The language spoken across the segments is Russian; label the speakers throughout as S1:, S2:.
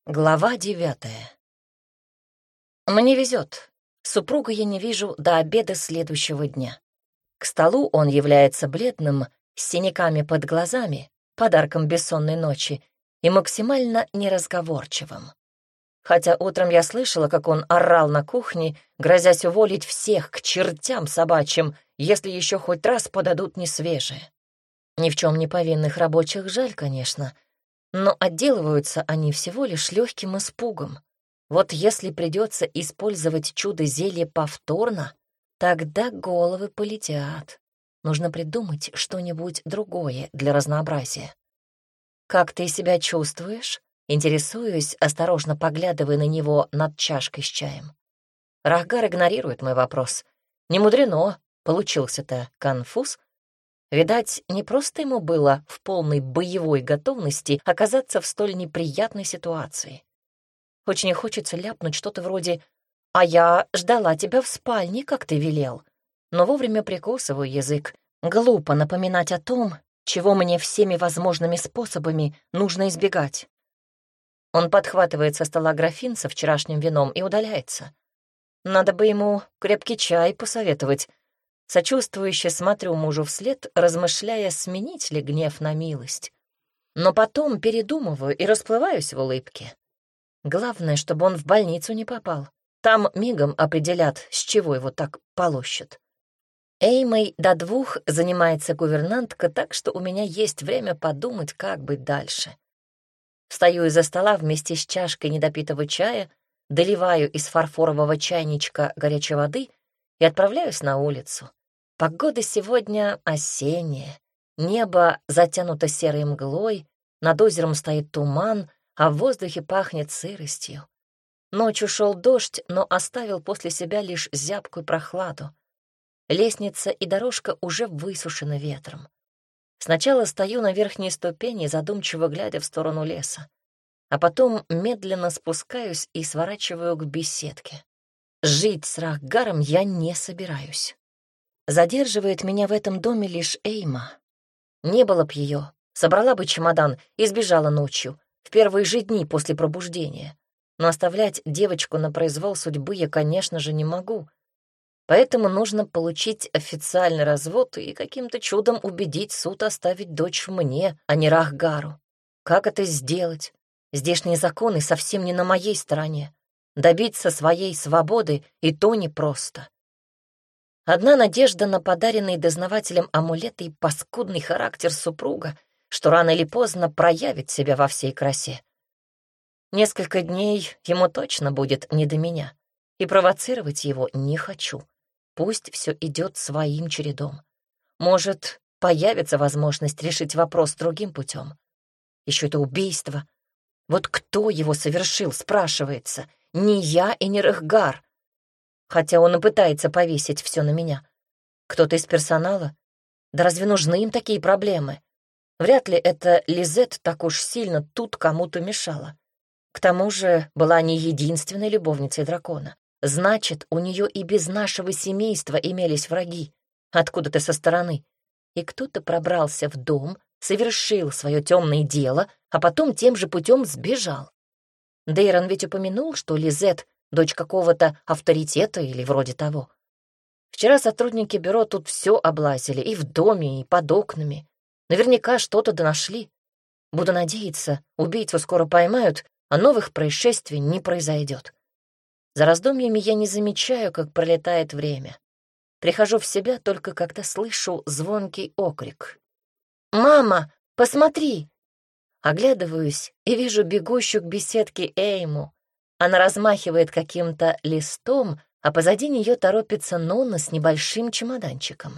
S1: Глава 9. Мне везет. Супруга я не вижу до обеда следующего дня. К столу он является бледным, с синяками под глазами, подарком бессонной ночи, и максимально неразговорчивым. Хотя утром я слышала, как он орал на кухне, грозясь уволить всех к чертям собачьим, если еще хоть раз подадут несвежие. Ни в чем не повинных рабочих жаль, конечно, но отделываются они всего лишь легким испугом. Вот если придется использовать чудо-зелье повторно, тогда головы полетят. Нужно придумать что-нибудь другое для разнообразия. «Как ты себя чувствуешь?» Интересуюсь, осторожно поглядывая на него над чашкой с чаем. Рахгар игнорирует мой вопрос. Не мудрено, получился-то конфуз. Видать, не просто ему было в полной боевой готовности оказаться в столь неприятной ситуации. Очень хочется ляпнуть что-то вроде «А я ждала тебя в спальне, как ты велел», но вовремя прикусываю язык. Глупо напоминать о том, чего мне всеми возможными способами нужно избегать. Он подхватывает со стола графин со вчерашним вином и удаляется. Надо бы ему крепкий чай посоветовать. Сочувствующе смотрю мужу вслед, размышляя, сменить ли гнев на милость. Но потом передумываю и расплываюсь в улыбке. Главное, чтобы он в больницу не попал. Там мигом определят, с чего его так полощут. Эймой до 2 занимается гувернантка, так что у меня есть время подумать, как быть дальше. Встаю из-за стола вместе с чашкой недопитого чая, доливаю из фарфорового чайничка горячей воды и отправляюсь на улицу. Погода сегодня осенняя. Небо затянуто серой мглой, над озером стоит туман, а в воздухе пахнет сыростью. Ночью шел дождь, но оставил после себя лишь зябкую прохладу. Лестница и дорожка уже высушены ветром. Сначала стою на верхней ступени, задумчиво глядя в сторону леса, а потом медленно спускаюсь и сворачиваю к беседке. Жить с Рахгаром я не собираюсь. Задерживает меня в этом доме лишь Эйма. Не было б ее, собрала бы чемодан и сбежала ночью, в первые же дни после пробуждения. Но оставлять девочку на произвол судьбы я, конечно же, не могу. Поэтому нужно получить официальный развод и каким-то чудом убедить суд оставить дочь мне, а не Рахгару. Как это сделать? Здешние законы совсем не на моей стороне. Добиться своей свободы и то непросто. Одна надежда на подаренный дознавателем амулет и паскудный характер супруга, что рано или поздно проявит себя во всей красе. Несколько дней ему точно будет не до меня, и провоцировать его не хочу. Пусть все идет своим чередом. Может, появится возможность решить вопрос другим путем. Еще это убийство. Вот кто его совершил, спрашивается. Не я и не Рахгар. Хотя он и пытается повесить все на меня. Кто-то из персонала? Да разве нужны им такие проблемы? Вряд ли эта Лизет так уж сильно тут кому-то мешала. К тому же была не единственной любовницей дракона. Значит, у нее и без нашего семейства имелись враги, откуда-то со стороны. И кто-то пробрался в дом, совершил свое темное дело, а потом тем же путем сбежал. Дейрон ведь упомянул, что Лизет — дочь какого-то авторитета или вроде того. Вчера сотрудники бюро тут все облазили, и в доме, и под окнами. Наверняка что-то донашли. Буду надеяться, убийцу скоро поймают, а новых происшествий не произойдет. За раздумьями я не замечаю, как пролетает время. Прихожу в себя только когда слышу звонкий окрик. «Мама, посмотри!» Оглядываюсь и вижу бегущую к беседке Эйму. Она размахивает каким-то листом, а позади нее торопится Нонна с небольшим чемоданчиком.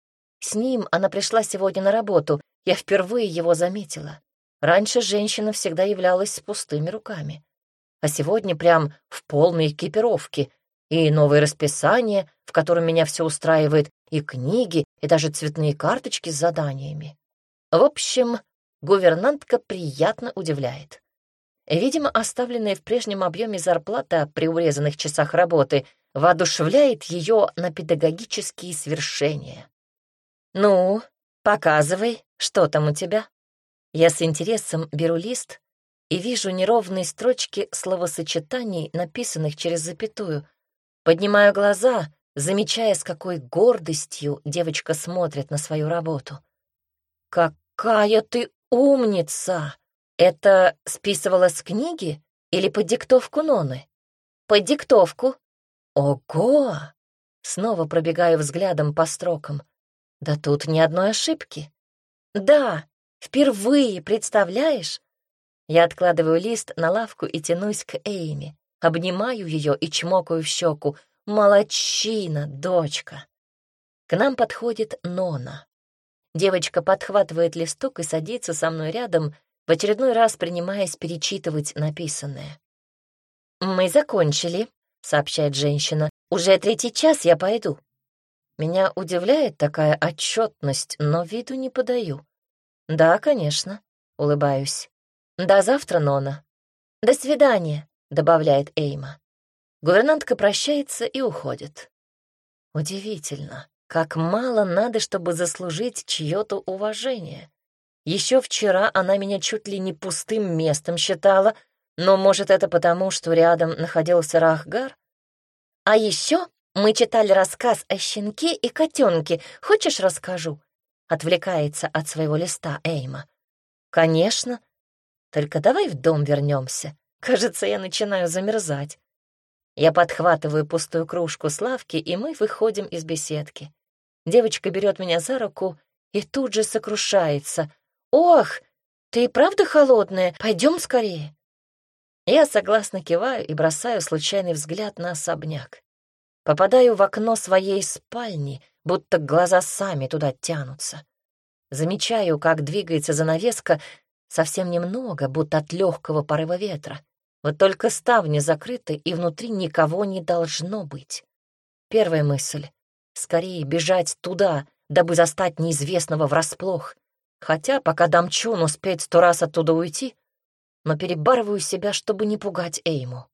S1: С ним она пришла сегодня на работу, я впервые его заметила. Раньше женщина всегда являлась с пустыми руками. А сегодня прям в полной экипировке. И новое расписание, в котором меня все устраивает, и книги, и даже цветные карточки с заданиями. В общем, гувернантка приятно удивляет. Видимо, оставленная в прежнем объеме зарплата при урезанных часах работы воодушевляет ее на педагогические свершения. «Ну, показывай, что там у тебя?» Я с интересом беру лист, и вижу неровные строчки словосочетаний, написанных через запятую. Поднимаю глаза, замечая, с какой гордостью девочка смотрит на свою работу. «Какая ты умница! Это списывала с книги или под диктовку Ноны?» «Под диктовку». «Ого!» Снова пробегаю взглядом по строкам. «Да тут ни одной ошибки». «Да, впервые, представляешь?» Я откладываю лист на лавку и тянусь к Эйми, обнимаю ее и чмокаю в щеку. «Молодчина, дочка!» К нам подходит Нона. Девочка подхватывает листок и садится со мной рядом, в очередной раз принимаясь перечитывать написанное. «Мы закончили», — сообщает женщина. «Уже 3-й час, я пойду». Меня удивляет такая отчетность, но виду не подаю. «Да, конечно», — улыбаюсь. «До завтра, Нона». «До свидания», — добавляет Эйма. Гувернантка прощается и уходит. Удивительно, как мало надо, чтобы заслужить чье-то уважение. Еще вчера она меня чуть ли не пустым местом считала, но, может, это потому, что рядом находился Рахгар? «А еще мы читали рассказ о щенке и котенке. Хочешь, расскажу?» Отвлекается от своего листа Эйма. «Конечно. Только давай в дом вернемся. Кажется, я начинаю замерзать». Я подхватываю пустую кружку с лавки, и мы выходим из беседки. Девочка берет меня за руку и тут же сокрушается. «Ох, ты и правда холодная? Пойдем скорее». Я согласно киваю и бросаю случайный взгляд на особняк. Попадаю в окно своей спальни, будто глаза сами туда тянутся. Замечаю, как двигается занавеска, совсем немного, будто от легкого порыва ветра. Вот только ставни закрыты, и внутри никого не должно быть. Первая мысль — скорее бежать туда, дабы застать неизвестного врасплох. Хотя, пока домчу, он успеет 100 раз оттуда уйти, но перебарываю себя, чтобы не пугать Эйму.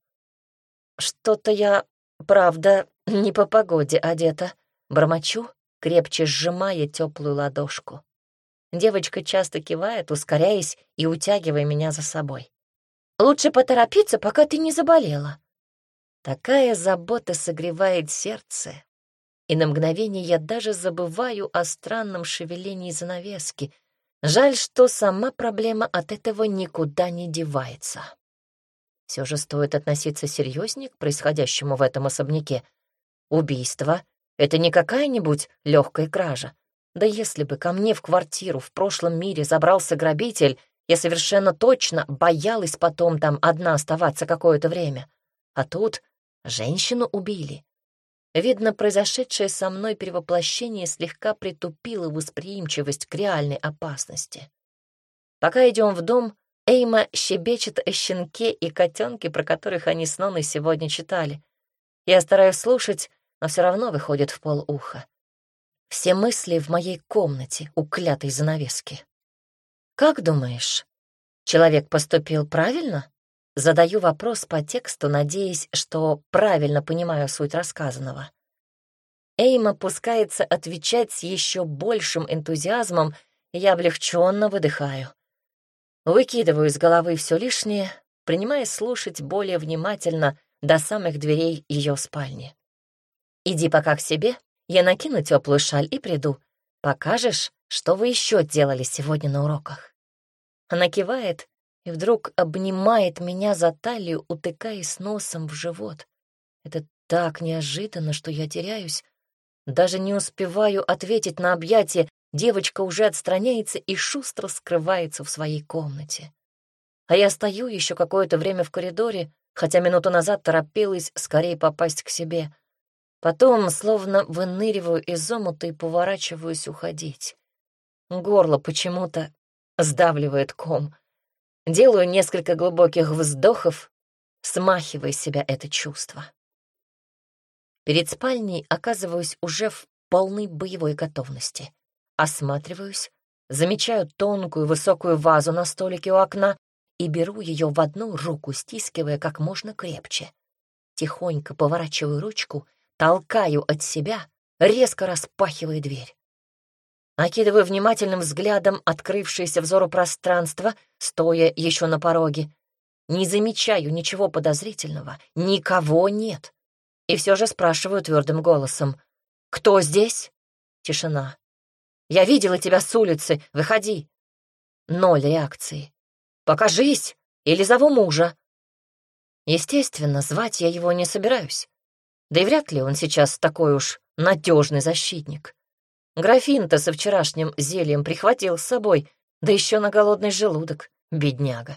S1: Что-то я, правда, не по погоде одета. Бормочу, крепче сжимая теплую ладошку. Девочка часто кивает, ускоряясь и утягивая меня за собой. «Лучше поторопиться, пока ты не заболела». Такая забота согревает сердце, и на мгновение я даже забываю о странном шевелении занавески. Жаль, что сама проблема от этого никуда не девается. Все же стоит относиться серьезнее к происходящему в этом особняке. Убийство — это не какая-нибудь легкая кража. Да если бы ко мне в квартиру в прошлом мире забрался грабитель, я совершенно точно боялась потом там одна оставаться какое-то время. А тут женщину убили. Видно, произошедшее со мной перевоплощение слегка притупило восприимчивость к реальной опасности. Пока идем в дом, Эйма щебечет о щенке и котенке, про которых они с Ноной сегодня читали. Я стараюсь слушать, но все равно выходит в полуха. Все мысли в моей комнате у клятой занавески. «Как думаешь, человек поступил правильно?» Задаю вопрос по тексту, надеясь, что правильно понимаю суть рассказанного. Эйма пускается отвечать с еще большим энтузиазмом, и я облегченно выдыхаю. Выкидываю из головы все лишнее, принимаясь слушать более внимательно до самых дверей ее спальни. «Иди пока к себе, я накину теплую шаль и приду. Покажешь, что вы еще делали сегодня на уроках?» Она кивает и вдруг обнимает меня за талию, утыкаясь носом в живот. Это так неожиданно, что я теряюсь. Даже не успеваю ответить на объятие, девочка уже отстраняется и шустро скрывается в своей комнате. А я стою еще какое-то время в коридоре, хотя минуту назад торопилась скорее попасть к себе. Потом словно выныриваю из омута и поворачиваюсь уходить. Горло почему-то сдавливает ком. Делаю несколько глубоких вздохов, смахивая с себя это чувство. Перед спальней оказываюсь уже в полной боевой готовности. Осматриваюсь, замечаю тонкую высокую вазу на столике у окна и беру ее в одну руку, стискивая как можно крепче. Тихонько поворачиваю ручку, толкаю от себя, резко распахивая дверь. Окидываю внимательным взглядом открывшееся взору пространство, стоя еще на пороге. Не замечаю ничего подозрительного, никого нет. И все же спрашиваю твердым голосом: «Кто здесь?» Тишина. «Я видела тебя с улицы, выходи». Ноль реакции. «Покажись, или зову мужа». Естественно, звать я его не собираюсь. Да и вряд ли он сейчас такой уж надежный защитник. Графин-то со вчерашним зельем прихватил с собой, да еще на голодный желудок, бедняга.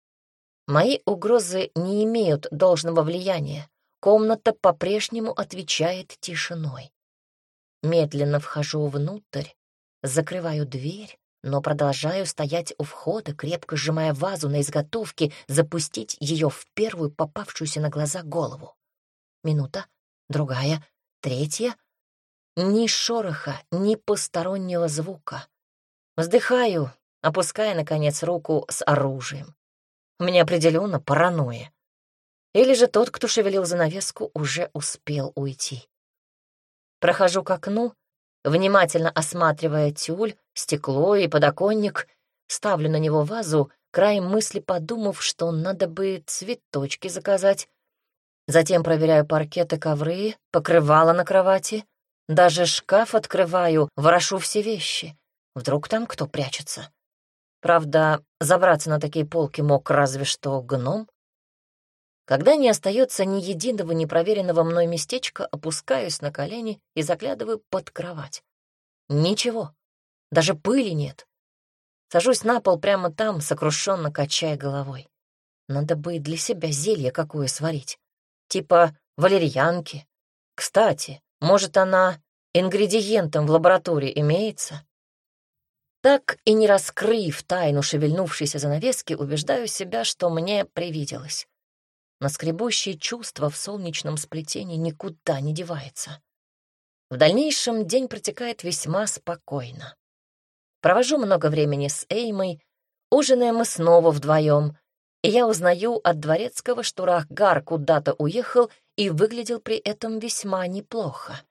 S1: Мои угрозы не имеют должного влияния. Комната по-прежнему отвечает тишиной. Медленно вхожу внутрь, закрываю дверь, но продолжаю стоять у входа, крепко сжимая вазу на изготовке, запустить ее в первую попавшуюся на глаза голову. Минута, другая, третья. Ни шороха, ни постороннего звука. Вздыхаю, опуская, наконец, руку с оружием. У меня определенно паранойя. Или же тот, кто шевелил занавеску, уже успел уйти. Прохожу к окну, внимательно осматривая тюль, стекло и подоконник, ставлю на него вазу, краем мысли подумав, что надо бы цветочки заказать. Затем проверяю паркет и ковры, покрывало на кровати. Даже шкаф открываю, ворошу все вещи. Вдруг там кто прячется. Правда, забраться на такие полки мог разве что гном. Когда не остается ни единого непроверенного мной местечка, опускаюсь на колени и заглядываю под кровать. Ничего, даже пыли нет. Сажусь на пол прямо там, сокрушенно качая головой. Надо бы и для себя зелье какое сварить. Типа валерьянки. Кстати, может, она ингредиентом в лаборатории имеется? Так и не раскрыв тайну шевельнувшейся занавески, убеждаю себя, что мне привиделось. Наскребущее чувство в солнечном сплетении никуда не девается. В дальнейшем день протекает весьма спокойно. Провожу много времени с Эймой, ужинаем мы снова вдвоем, и я узнаю от дворецкого, что Рахгар куда-то уехал и выглядел при этом весьма неплохо.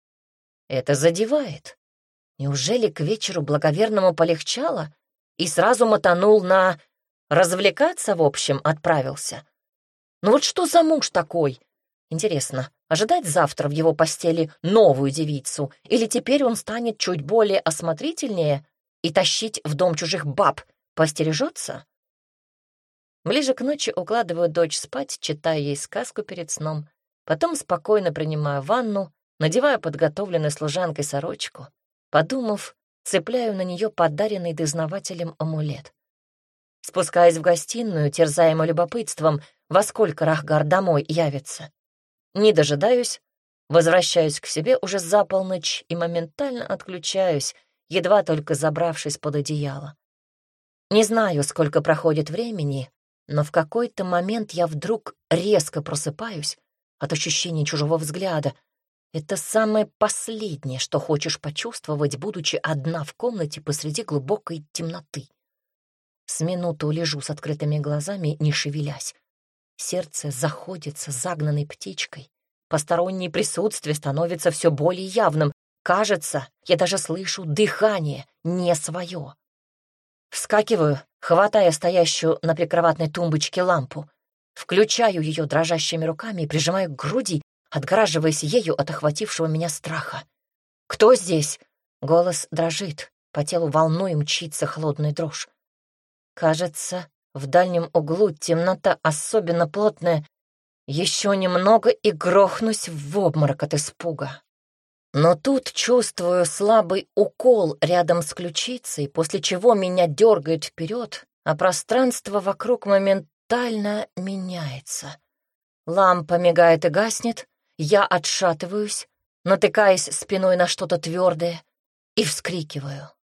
S1: Это задевает. Неужели к вечеру благоверному полегчало и сразу мотанул на развлекаться, в общем, отправился? Ну вот что за муж такой? Интересно, ожидать завтра в его постели новую девицу, или теперь он станет чуть более осмотрительнее и тащить в дом чужих баб постережется? Ближе к ночи укладываю дочь спать, читая ей сказку перед сном, потом спокойно принимаю ванну, надеваю подготовленную служанкой сорочку. Подумав, цепляю на нее подаренный дознавателем амулет. Спускаясь в гостиную, терзаемый любопытством, во сколько Рахгар домой явится. Не дожидаюсь, возвращаюсь к себе уже за полночь и моментально отключаюсь, едва только забравшись под одеяло. Не знаю, сколько проходит времени, но в какой-то момент я вдруг резко просыпаюсь от ощущения чужого взгляда. Это самое последнее, что хочешь почувствовать, будучи одна в комнате посреди глубокой темноты. С минуту лежу с открытыми глазами, не шевелясь. Сердце заходится загнанной птичкой. Постороннее присутствие становится все более явным. Кажется, я даже слышу дыхание не свое. Вскакиваю, хватая стоящую на прикроватной тумбочке лампу. Включаю ее дрожащими руками и прижимаю к груди, отгораживаясь ею от охватившего меня страха. «Кто здесь?» Голос дрожит, по телу волной мчится холодная дрожь. Кажется, в дальнем углу темнота особенно плотная. Еще немного и грохнусь в обморок от испуга. Но тут чувствую слабый укол рядом с ключицей, после чего меня дергает вперед, а пространство вокруг моментально меняется. Лампа мигает и гаснет, я отшатываюсь, натыкаясь спиной на что-то твердое, и вскрикиваю.